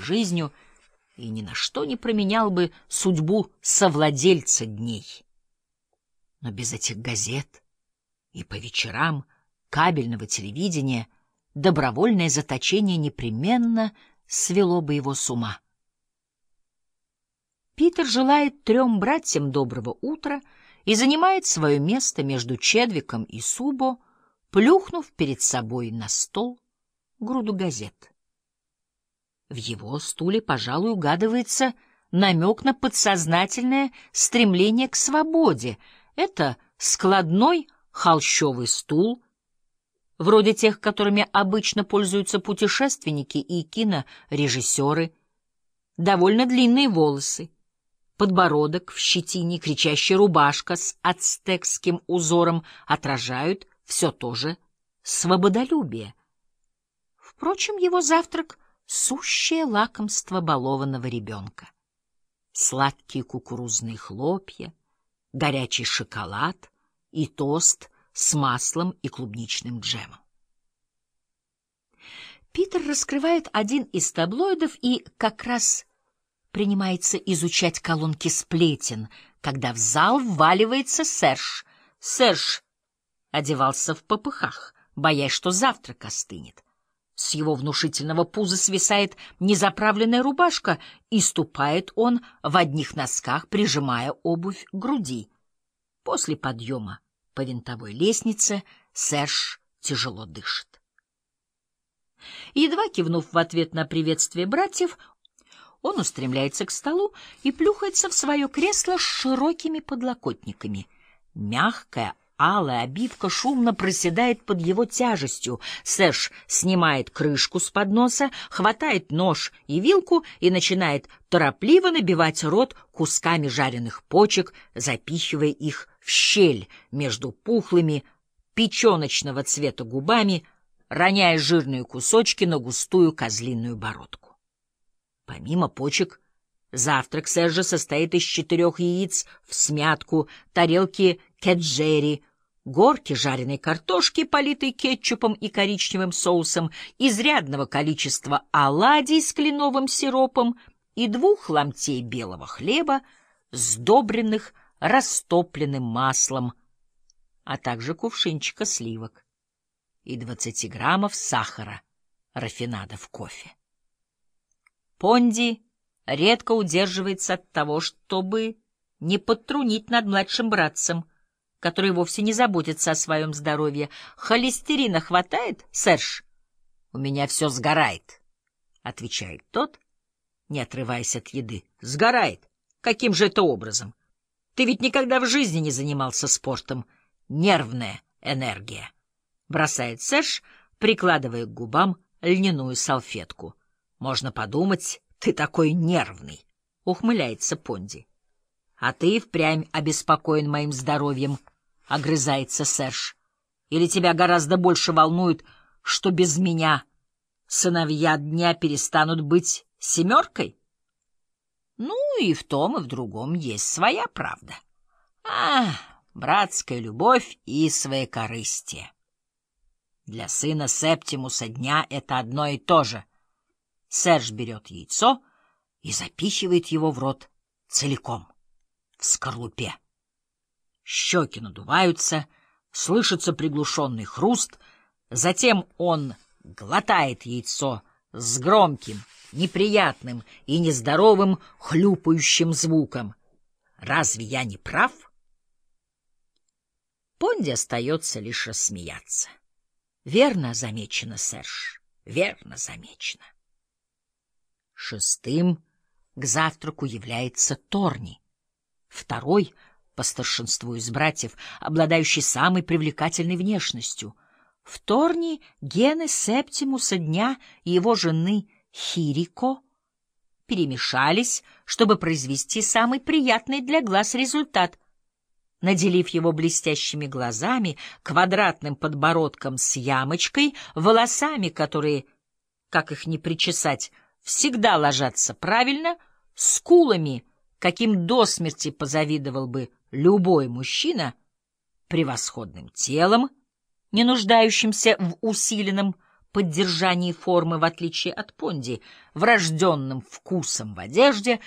жизнью и ни на что не променял бы судьбу совладельца дней. Но без этих газет и по вечерам кабельного телевидения добровольное заточение непременно свело бы его с ума. Питер желает 3 братьям доброго утра и занимает свое место между Чедвиком и Субо, плюхнув перед собой на стол груду газет. В его стуле, пожалуй, угадывается намек на подсознательное стремление к свободе. Это складной холщовый стул, вроде тех, которыми обычно пользуются путешественники и кинорежиссеры, довольно длинные волосы, подбородок в щетине, кричащая рубашка с ацтекским узором отражают все то же свободолюбие. Впрочем, его завтрак — сущее лакомство балованного ребенка. Сладкие кукурузные хлопья, горячий шоколад и тост с маслом и клубничным джемом. Питер раскрывает один из таблоидов и как раз принимается изучать колонки сплетен, когда в зал вваливается Серж. Серж одевался в попыхах, боясь, что завтрак остынет. С его внушительного пуза свисает незаправленная рубашка, и ступает он в одних носках, прижимая обувь к груди. После подъема по винтовой лестнице Серж тяжело дышит. Едва кивнув в ответ на приветствие братьев, он устремляется к столу и плюхается в свое кресло с широкими подлокотниками. Мягкая алая обивка шумно проседает под его тяжестью. Серж снимает крышку с подноса, хватает нож и вилку и начинает торопливо набивать рот кусками жареных почек, запихивая их в щель между пухлыми печеночного цвета губами, роняя жирные кусочки на густую козлиную бородку. Помимо почек, завтрак Сержа состоит из 4 яиц всмятку, тарелки кеджери, горки жареной картошки, политой кетчупом и коричневым соусом, изрядного количества оладий с кленовым сиропом и 2 ломтей белого хлеба, сдобренных растопленным маслом, а также кувшинчика сливок и 20 граммов сахара рафинада в кофе. Понди редко удерживается от того, чтобы не подтрунить над младшим братцем, который вовсе не заботится о своем здоровье. «Холестерина хватает, Серж?» «У меня все сгорает», — отвечает тот, не отрываясь от еды. «Сгорает? Каким же это образом? Ты ведь никогда в жизни не занимался спортом. Нервная энергия», — бросает Серж, прикладывая к губам льняную салфетку. «Можно подумать, ты такой нервный», — ухмыляется Понди. «А ты впрямь обеспокоен моим здоровьем», — огрызается Серж. «Или тебя гораздо больше волнует, что без меня сыновья дня перестанут быть 7? Ну, и в том, и в другом есть своя правда. Братская любовь и своекорыстие. Для сына Септимуса дня это одно и то же». Серж берет яйцо и запихивает его в рот целиком, в скорлупе. Щеки надуваются, слышится приглушенный хруст, затем он глотает яйцо с громким, неприятным и нездоровым хлюпающим звуком. Разве я не прав? Понди остается лишь рассмеяться. Верно замечено, Серж, верно замечено. Шестым к завтраку является Торни, второй по старшинству из братьев, обладающий самой привлекательной внешностью. В Торни гены Септимуса дня и его жены Хирико перемешались, чтобы произвести самый приятный для глаз результат. Наделив его блестящими глазами, квадратным подбородком с ямочкой, волосами, которые, как их не причесать, всегда ложатся правильно, скулами, каким до смерти позавидовал бы любой мужчина, превосходным телом, не нуждающимся в усиленном поддержании формы, в отличие от Понди, врожденным вкусом в одежде,